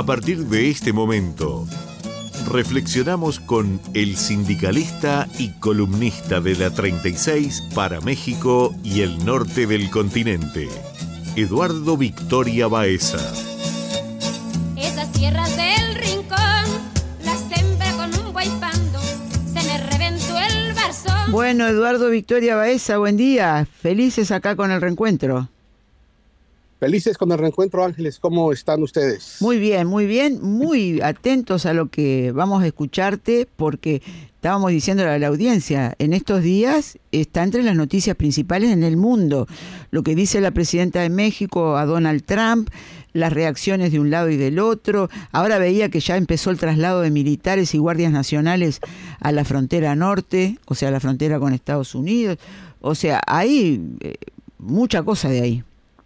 partir de este momento, reflexionamos con el sindicalista y columnista de la 36 para México y el norte del continente, Eduardo Victoria Baeza. Esas tierras del rincón las sembré con un guaypando, se me reventó el barzón. Bueno, Eduardo Victoria Baeza, buen día. Felices acá con el reencuentro. Felices con el reencuentro, Ángeles. ¿Cómo están ustedes? Muy bien, muy atentos a lo que vamos a escucharte, porque estábamos diciéndole a la audiencia, en estos días está entre las noticias principales en el mundo, lo que dice la presidenta de México a Donald Trump, las reacciones de un lado y del otro. Ahora veía que ya empezó el traslado de militares y guardias nacionales a la frontera norte, o sea, a la frontera con Estados Unidos. O sea, hay mucha cosa de ahí.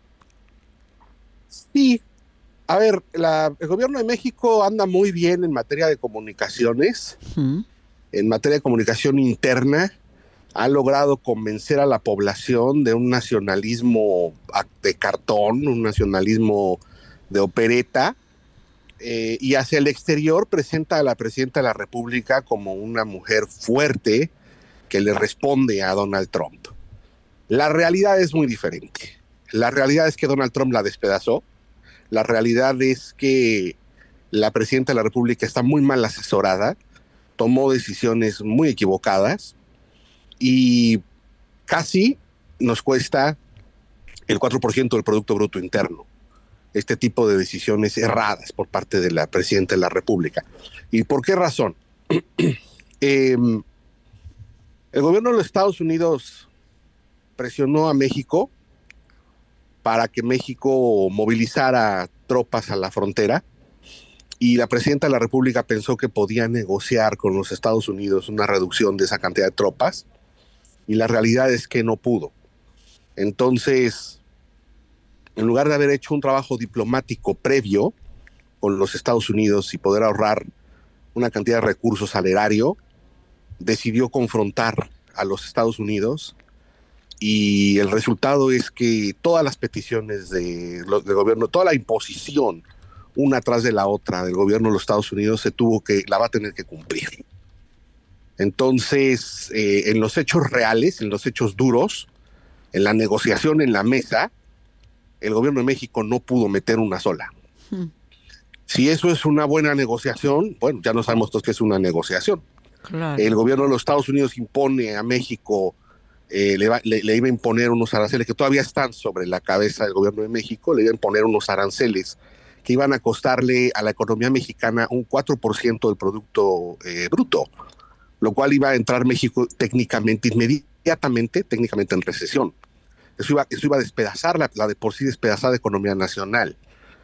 Sí, a ver, el gobierno de México anda muy bien en materia de comunicaciones, en materia de comunicación interna. Ha logrado convencer a la población de un nacionalismo de cartón, un nacionalismo de opereta, y hacia el exterior presenta a la presidenta de la República como una mujer fuerte que le responde a Donald Trump. La realidad es muy diferente. La realidad es que Donald Trump la despedazó. La realidad es que la presidenta de la República está muy mal asesorada, tomó decisiones muy equivocadas y casi nos cuesta el 4% del Producto Bruto Interno. Este tipo de decisiones erradas por parte de la presidenta de la República. ¿Y por qué razón? El gobierno de los Estados Unidos presionó a México para que México movilizara tropas a la frontera, y la presidenta de la República pensó que podía negociar con los Estados Unidos una reducción de esa cantidad de tropas, y la realidad es que no pudo. Entonces, en lugar de haber hecho un trabajo diplomático previo con los Estados Unidos y poder ahorrar una cantidad de recursos al erario, decidió confrontar a los Estados Unidos. Y el resultado es que todas las peticiones del gobierno, toda la imposición una tras de la otra del gobierno de los Estados Unidos la va a tener que cumplir. Entonces, en los hechos reales, en los hechos duros, en la negociación en la mesa, el gobierno de México no pudo meter una sola. Si eso es una buena negociación, bueno, ya no sabemos todos qué es una negociación. Claro. El gobierno de los Estados Unidos impone a México, le iba a imponer unos aranceles que todavía están sobre la cabeza del gobierno de México, le iba a imponer unos aranceles que iban a costarle a la economía mexicana un 4% del Producto Bruto, lo cual iba a entrar México inmediatamente en recesión. Eso iba a despedazar la de por sí despedazada economía nacional.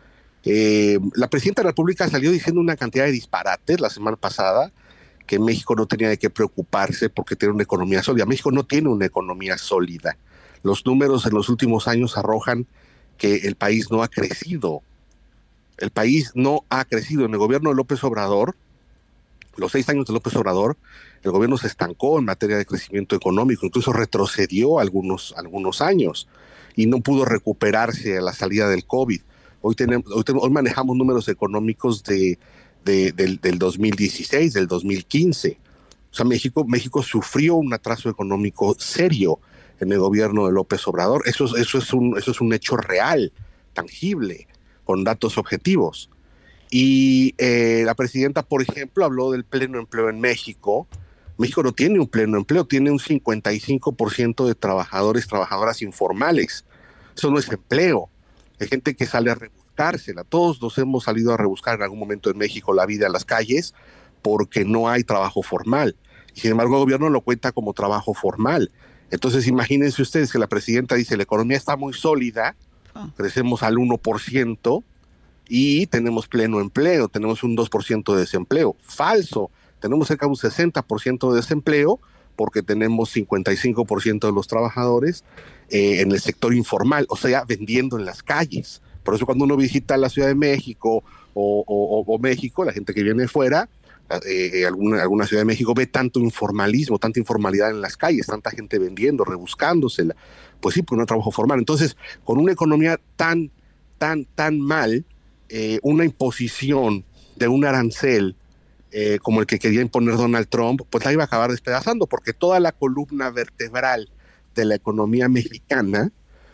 La presidenta de la República salió diciendo una cantidad de disparates la semana pasada, que México no tenía de qué preocuparse porque tiene una economía sólida. México no tiene una economía sólida. Los números en los últimos años arrojan que el país no ha crecido. El país no ha crecido. En el gobierno de López Obrador, los 6 años de López Obrador, el gobierno se estancó en materia de crecimiento económico, incluso retrocedió algunos años y no pudo recuperarse a la salida del COVID. Hoy manejamos números económicos del 2016, del 2015. O sea, México sufrió un atraso económico serio en el gobierno de López Obrador. Eso es un hecho real, tangible, con datos objetivos. Y la presidenta, por ejemplo, habló del pleno empleo en México. México no tiene un pleno empleo, tiene un 55% de trabajadoras informales. Eso no es empleo. Hay gente que sale a rebuscársela. Todos nos hemos salido a rebuscar en algún momento en México la vida en las calles porque no hay trabajo formal. Y sin embargo, el gobierno lo cuenta como trabajo formal. Entonces, imagínense ustedes que la presidenta dice, la economía está muy sólida, crecemos al 1% y tenemos pleno empleo, tenemos un 2% de desempleo. Falso, tenemos cerca de un 60% de desempleo porque tenemos 55% de los trabajadores en el sector informal, o sea, vendiendo en las calles. Por eso cuando uno visita la Ciudad de México o México, la gente que viene fuera, alguna Ciudad de México ve tanto informalismo, tanta informalidad en las calles, tanta gente vendiendo, rebuscándosela. Pues sí, porque no hay trabajo formal. Entonces, con una economía tan mal, una imposición de un arancel como el que quería imponer Donald Trump, pues la iba a acabar despedazando, porque toda la columna vertebral de la economía mexicana,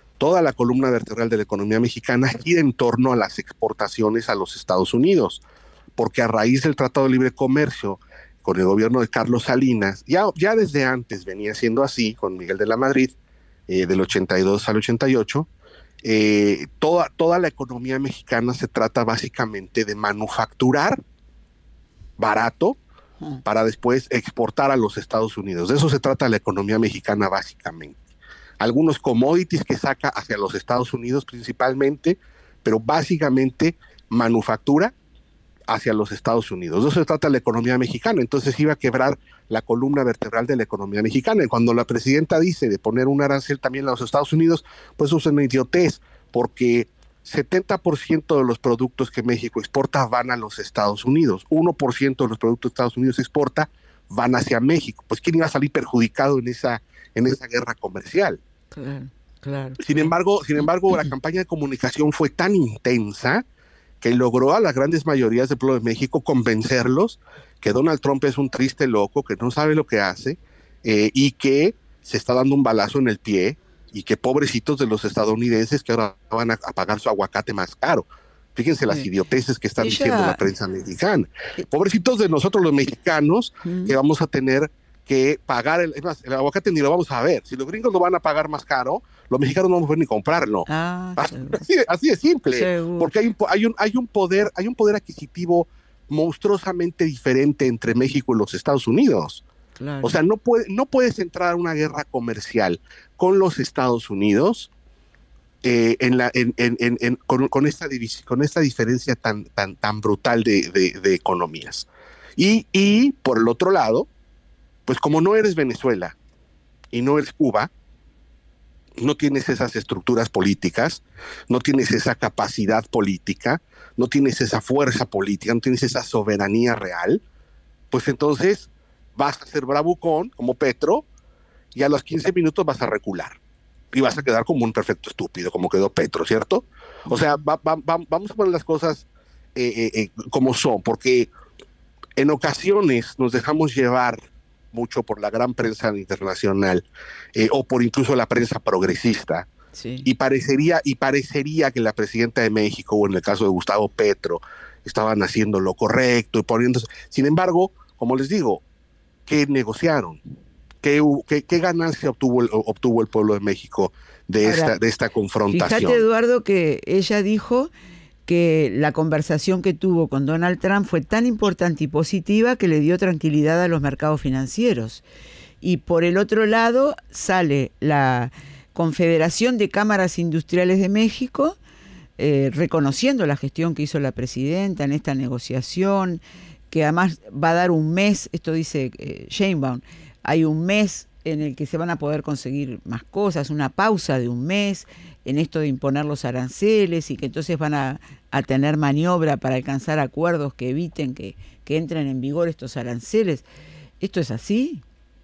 gira en torno a las exportaciones a los Estados Unidos, porque a raíz del Tratado de Libre Comercio con el gobierno de Carlos Salinas, ya desde antes venía siendo así, con Miguel de la Madrid, del 82 al 88, toda la economía mexicana se trata básicamente de manufacturar barato para después exportar a los Estados Unidos. De eso se trata la economía mexicana básicamente. Algunos commodities que saca hacia los Estados Unidos principalmente, pero básicamente manufactura hacia los Estados Unidos. De eso se trata la economía mexicana. Entonces iba a quebrar la columna vertebral de la economía mexicana. Y cuando la presidenta dice de poner un arancel también a los Estados Unidos, pues eso es una idiotez, porque 70% de los productos que México exporta van a los Estados Unidos. 1% de los productos que Estados Unidos exporta van hacia México. Pues ¿quién iba a salir perjudicado en esa guerra comercial? Claro. Sin embargo, la campaña de comunicación fue tan intensa que logró a las grandes mayorías del pueblo de México convencerlos que Donald Trump es un triste loco, que no sabe lo que hace, y que se está dando un balazo en el pie, y que pobrecitos de los estadounidenses que ahora van a pagar su aguacate más caro. Fíjense las idioteces que está diciendo la prensa mexicana. Pobrecitos de nosotros los mexicanos, que vamos a tener que pagar, el aguacate ni lo vamos a ver. Si los gringos lo van a pagar más caro, los mexicanos no vamos a poder ni comprarlo. Así de simple. Seguro. Porque hay un poder adquisitivo monstruosamente diferente entre México y los Estados Unidos. Claro. O sea, no puedes entrar a una guerra comercial con los Estados Unidos con esta diferencia tan brutal de economías. Y por el otro lado, pues como no eres Venezuela y no eres Cuba, no tienes esas estructuras políticas, no tienes esa capacidad política, no tienes esa fuerza política, no tienes esa soberanía real, pues entonces vas a ser bravucón como Petro y a los 15 minutos vas a recular y vas a quedar como un perfecto estúpido, como quedó Petro, ¿cierto? O sea, vamos a poner las cosas como son, porque en ocasiones nos dejamos llevar mucho por la gran prensa internacional o por incluso la prensa progresista. Sí. Y parecería que la presidenta de México, o en el caso de Gustavo Petro, estaban haciendo lo correcto y poniéndose. Sin embargo, como les digo, ¿qué negociaron? ¿Qué ganancia obtuvo el pueblo de México de esta confrontación? Fíjate, Eduardo, que ella dijo que la conversación que tuvo con Donald Trump fue tan importante y positiva que le dio tranquilidad a los mercados financieros. Y por el otro lado sale la Confederación de Cámaras Industriales de México reconociendo la gestión que hizo la presidenta en esta negociación, que además va a dar un mes, esto dice Sheinbaum, hay un mes en el que se van a poder conseguir más cosas, una pausa de un mes en esto de imponer los aranceles, y que entonces van a tener maniobra para alcanzar acuerdos que eviten que entren en vigor estos aranceles. ¿Esto es así?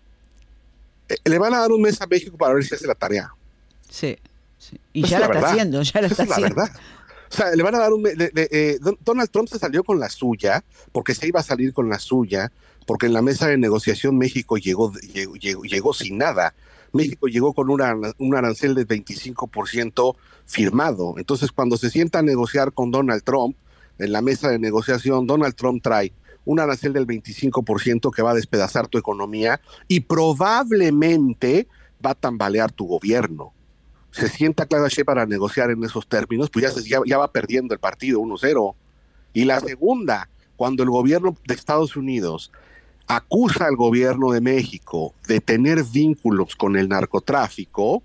Le van a dar un mes a México para ver si hace la tarea. Sí. Y ya la está haciendo, Esa es la verdad. O sea, le van a dar un mes. Donald Trump se salió con la suya, porque se iba a salir con la suya, porque en la mesa de negociación México llegó sin nada. México llegó con un arancel del 25% firmado. Entonces, cuando se sienta a negociar con Donald Trump, en la mesa de negociación, Donald Trump trae un arancel del 25% que va a despedazar tu economía y probablemente va a tambalear tu gobierno. Se sienta Claudia Sheinbaum para negociar en esos términos, pues ya va perdiendo el partido 1-0. Y la segunda, cuando el gobierno de Estados Unidos acusa al gobierno de México de tener vínculos con el narcotráfico,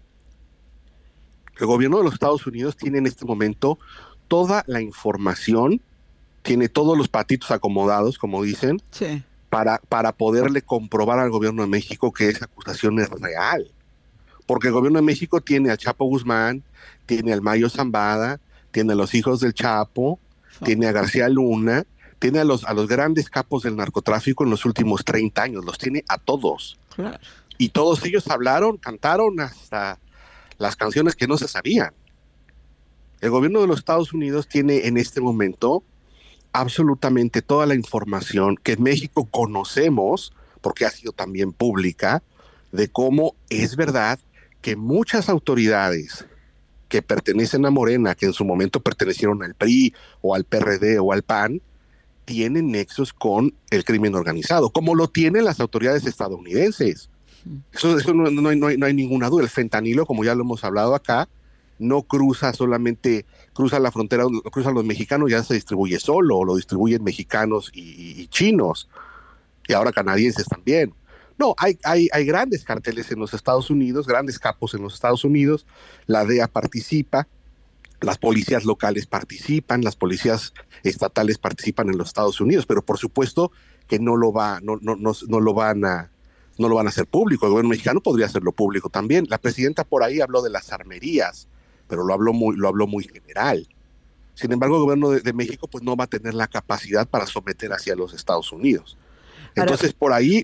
el gobierno de los Estados Unidos tiene en este momento toda la información, tiene todos los patitos acomodados, como dicen, sí, para poderle comprobar al gobierno de México que esa acusación es real. Porque el gobierno de México tiene al Chapo Guzmán, tiene al Mayo Zambada, tiene a los hijos del Chapo, tiene a García Luna, tiene a los grandes capos del narcotráfico en los últimos 30 años, los tiene a todos. Claro. Y todos ellos hablaron, cantaron hasta las canciones que no se sabían. El gobierno de los Estados Unidos tiene en este momento absolutamente toda la información que en México conocemos, porque ha sido también pública, de cómo es verdad que muchas autoridades que pertenecen a Morena, que en su momento pertenecieron al PRI o al PRD o al PAN, tienen nexos con el crimen organizado, como lo tienen las autoridades estadounidenses. Eso no hay ninguna duda. El fentanilo, como ya lo hemos hablado acá, no cruza solamente, cruza la frontera, cruzan los mexicanos, ya se distribuye solo, lo distribuyen mexicanos y chinos, y ahora canadienses también. No, hay grandes carteles en los Estados Unidos, grandes capos en los Estados Unidos, la DEA participa, las policías locales participan, las policías estatales participan en los Estados Unidos, pero por supuesto que no lo van a hacer público. El gobierno mexicano podría hacerlo público también. La presidenta por ahí habló de las armerías, pero lo habló muy general. Sin embargo, el gobierno de México pues no va a tener la capacidad para someter hacia los Estados Unidos. Entonces, por ahí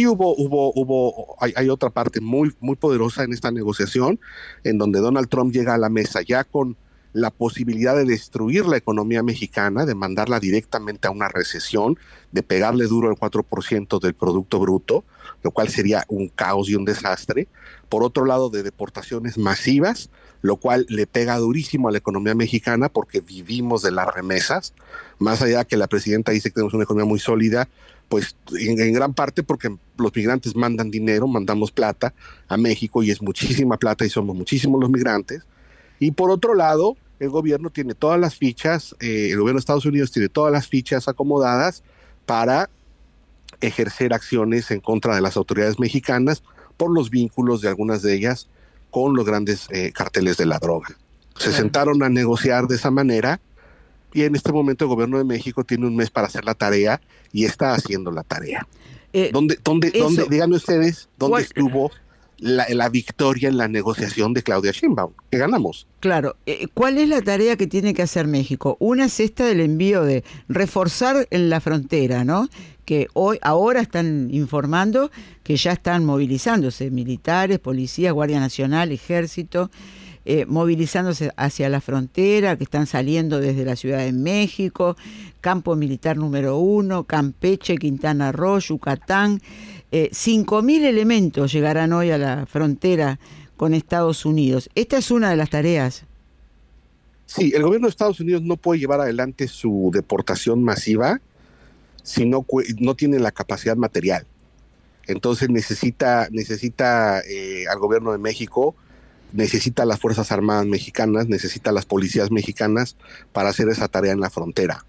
hay otra parte muy poderosa en esta negociación, en donde Donald Trump llega a la mesa ya con la posibilidad de destruir la economía mexicana, de mandarla directamente a una recesión, de pegarle duro al 4% del Producto Bruto, lo cual sería un caos y un desastre. Por otro lado, de deportaciones masivas, lo cual le pega durísimo a la economía mexicana porque vivimos de las remesas. Más allá que la presidenta dice que tenemos una economía muy sólida, pues en gran parte porque los migrantes mandan dinero, mandamos plata a México y es muchísima plata y somos muchísimos los migrantes. Y por otro lado, el gobierno tiene todas las fichas, el gobierno de Estados Unidos tiene todas las fichas acomodadas para ejercer acciones en contra de las autoridades mexicanas por los vínculos de algunas de ellas con los grandes carteles de la droga. Se sentaron a negociar de esa manera y en este momento el gobierno de México tiene un mes para hacer la tarea y está haciendo la tarea. ¿Dónde, díganme ustedes, dónde estuvo la victoria en la negociación de Claudia Sheinbaum? ¿Qué ganamos? Claro. ¿Cuál es la tarea que tiene que hacer México? Una es esta del envío de reforzar en la frontera, ¿no? Que ahora están informando que ya están movilizándose militares, policías, Guardia Nacional, Ejército, movilizándose hacia la frontera, que están saliendo desde la Ciudad de México, Campo Militar número 1, Campeche, Quintana Roo, Yucatán. 5.000 elementos llegarán hoy a la frontera con Estados Unidos. Esta es una de las tareas. Sí, el gobierno de Estados Unidos no puede llevar adelante su deportación masiva si no tiene la capacidad material. Entonces necesita al gobierno de México, necesita las Fuerzas Armadas mexicanas, necesita las policías mexicanas para hacer esa tarea en la frontera.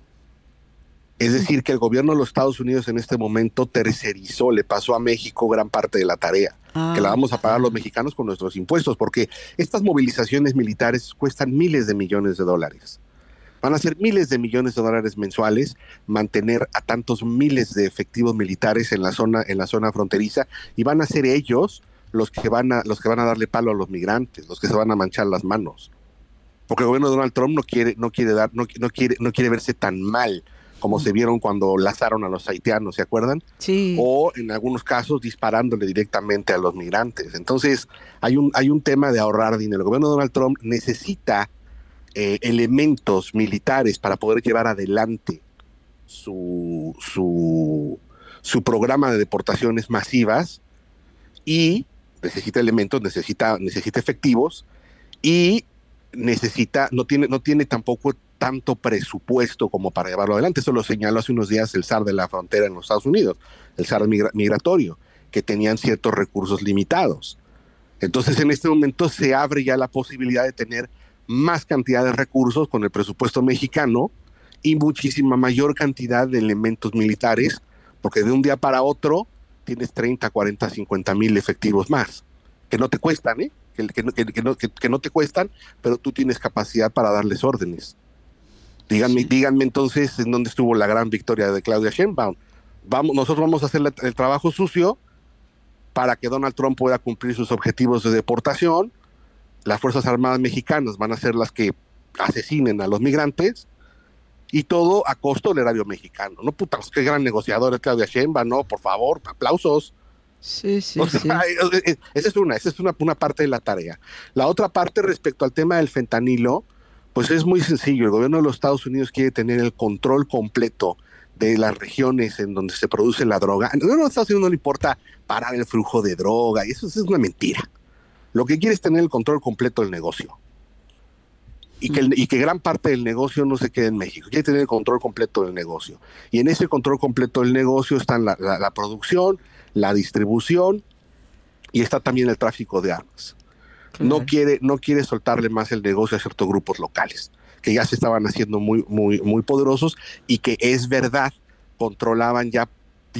Es decir, que el gobierno de los Estados Unidos en este momento tercerizó, le pasó a México gran parte de la tarea, que la vamos a pagar los mexicanos con nuestros impuestos, porque estas movilizaciones militares cuestan miles de millones de dólares. Van a ser miles de millones de dólares mensuales mantener a tantos miles de efectivos militares en la zona fronteriza, y van a ser ellos los que van a darle palo a los migrantes, los que se van a manchar las manos. Porque el gobierno de Donald Trump no quiere verse tan mal como se vieron cuando lazaron a los haitianos, ¿se acuerdan? Sí. O en algunos casos disparándole directamente a los migrantes. Entonces hay un tema de ahorrar dinero. El gobierno de Donald Trump necesita elementos militares para poder llevar adelante su programa de deportaciones masivas, y necesita elementos, necesita efectivos, y no tiene tampoco tanto presupuesto como para llevarlo adelante. Eso lo señaló hace unos días el zar de la frontera en los Estados Unidos, el zar migratorio, que tenían ciertos recursos limitados. Entonces en este momento se abre ya la posibilidad de tener más cantidad de recursos con el presupuesto mexicano y muchísima mayor cantidad de elementos militares, porque de un día para otro tienes 30, 40, 50 mil efectivos más, que no te cuestan, que no te cuestan, pero tú tienes capacidad para darles órdenes. Díganme entonces en dónde estuvo la gran victoria de Claudia Sheinbaum. Nosotros vamos a hacer el trabajo sucio para que Donald Trump pueda cumplir sus objetivos de deportación. Las Fuerzas Armadas mexicanas van a ser las que asesinen a los migrantes, y todo a costo del erario mexicano. No, puta, qué gran negociador es Claudia Sheinbaum, no, por favor, aplausos. Sí. Esa es una parte de la tarea. La otra parte respecto al tema del fentanilo, Pues es muy sencillo. El gobierno de los Estados Unidos quiere tener el control completo de las regiones en donde se produce la droga. Al gobierno de los Estados Unidos no le importa parar el flujo de droga, y eso es una mentira. Lo que quiere es tener el control completo del negocio. Y que gran parte del negocio no se quede en México. Quiere tener el control completo del negocio. Y en ese control completo del negocio están la producción, la distribución, y está también el tráfico de armas. No quiere soltarle más el negocio a ciertos grupos locales que ya se estaban haciendo muy, muy, muy poderosos, y que es verdad, controlaban ya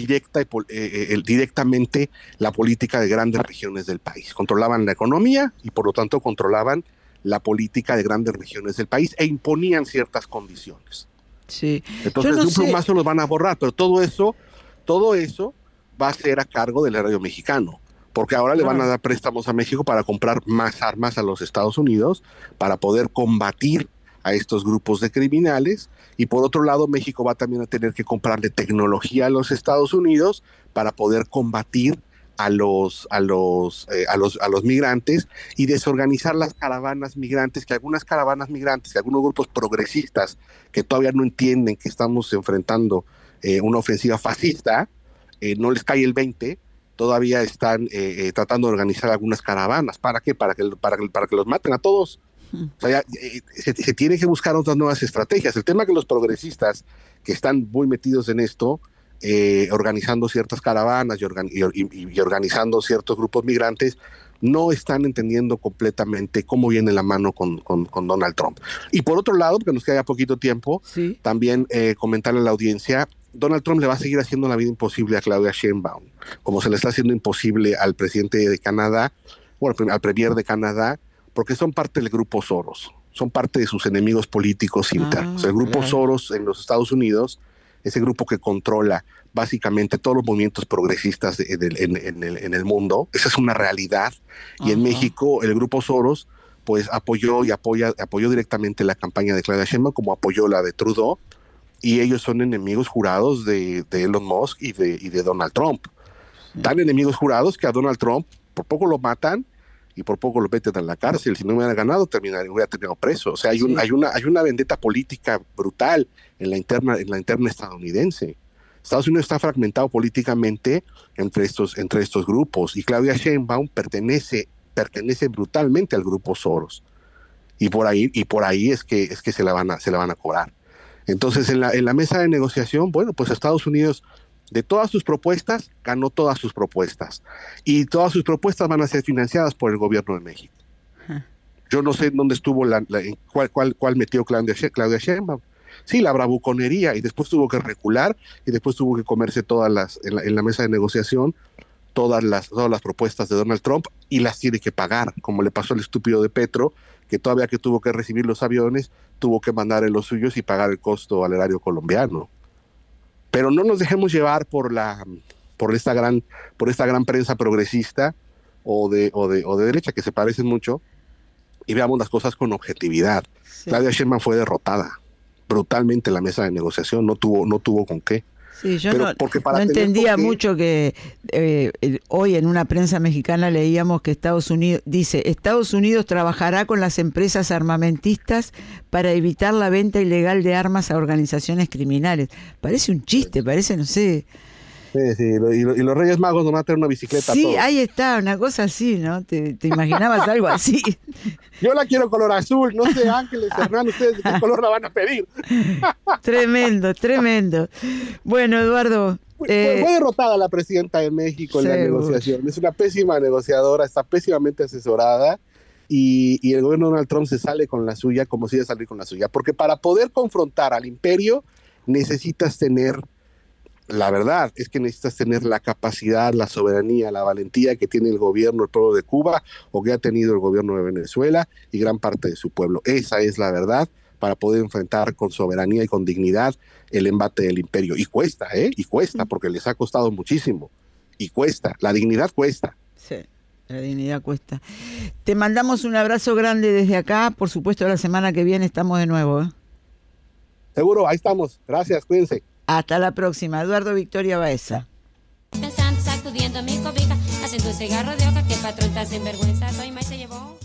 directamente la política de grandes regiones del país. Controlaban la economía y por lo tanto controlaban la política de grandes regiones del país e imponían ciertas condiciones. Sí. Entonces de un plumazo los van a borrar, pero todo eso va a ser a cargo del erario mexicano, porque ahora le van a dar préstamos a México para comprar más armas a los Estados Unidos, para poder combatir a estos grupos de criminales, y por otro lado México va también a tener que comprarle tecnología a los Estados Unidos para poder combatir a los migrantes y desorganizar las caravanas migrantes, que algunos grupos progresistas que todavía no entienden que estamos enfrentando una ofensiva fascista, no les cae el 20, todavía están tratando de organizar algunas caravanas. ¿Para qué? Para que los maten a todos. O sea, se tiene que buscar otras nuevas estrategias. El tema es que los progresistas que están muy metidos en esto, organizando ciertas caravanas y organizando ciertos grupos migrantes, no están entendiendo completamente cómo viene la mano con Donald Trump. Y por otro lado, porque nos queda poquito tiempo, también comentarle a la audiencia, Donald Trump le va a seguir haciendo la vida imposible a Claudia Sheinbaum, como se le está haciendo imposible al presidente de Canadá, al premier de Canadá, porque son parte del grupo Soros, son parte de sus enemigos políticos internos. El grupo Soros en los Estados Unidos, ese grupo que controla básicamente todos los movimientos progresistas en el mundo, esa es una realidad. Y en México el grupo Soros pues apoyó directamente la campaña de Claudia Sheinbaum, como apoyó la de Trudeau, y ellos son enemigos jurados de Elon Musk y de Donald Trump. Tan enemigos jurados que a Donald Trump por poco lo matan y por poco lo meten en la cárcel. Si no hubiera ganado, hubiera terminado preso. O sea, hay una vendetta política brutal en la interna estadounidense. Estados Unidos está fragmentado políticamente entre estos grupos, y Claudia Sheinbaum pertenece brutalmente al grupo Soros. Y por ahí es que se la van a cobrar. Entonces, en la mesa de negociación, bueno, pues Estados Unidos, de todas sus propuestas, ganó todas sus propuestas. Y todas sus propuestas van a ser financiadas por el gobierno de México. Yo no sé en dónde estuvo cuál metió Claudia Sheinbaum. Sí, la bravuconería, y después tuvo que recular, y después tuvo que comerse en la mesa de negociación todas las propuestas de Donald Trump, y las tiene que pagar, como le pasó al estúpido de Petro, que todavía que tuvo que recibir los aviones, tuvo que mandar en los suyos y pagar el costo al erario colombiano. Pero no nos dejemos llevar por esta gran prensa progresista o de derecha, que se parecen mucho, y veamos las cosas con objetividad. Claudia Sheinbaum fue derrotada brutalmente en la mesa de negociación, no tuvo con qué. Sí, yo no entendía mucho que hoy en una prensa mexicana leíamos que Estados Unidos trabajará con las empresas armamentistas para evitar la venta ilegal de armas a organizaciones criminales. Parece un chiste, parece, no sé. Sí, y los Reyes Magos nos van a tener una bicicleta. Sí, ahí está, una cosa así, ¿no? ¿Te imaginabas algo así? Yo la quiero color azul, no sé, Ángeles, Hernán, ¿ustedes de qué color la van a pedir? Tremendo. Bueno, Eduardo. Fue derrotada la presidenta de México en la negociación. Es una pésima negociadora, está pésimamente asesorada, y el gobierno de Donald Trump se sale con la suya, como si iba a salir con la suya. Porque para poder confrontar al imperio necesitas tener... La verdad es que necesitas tener la capacidad, la soberanía, la valentía que tiene el gobierno, el pueblo de Cuba, o que ha tenido el gobierno de Venezuela y gran parte de su pueblo. Esa es la verdad para poder enfrentar con soberanía y con dignidad el embate del imperio. Y cuesta, porque les ha costado muchísimo. Y cuesta, la dignidad cuesta. Sí, la dignidad cuesta. Te mandamos un abrazo grande desde acá. Por supuesto, la semana que viene estamos de nuevo. Seguro, ahí estamos. Gracias, cuídense. Hasta la próxima. Eduardo Victoria Baeza. Pensando, sacudiendo mi cobija, haciendo un cigarro de hoja, que el patrón está sin vergüenza, soy más se llevó.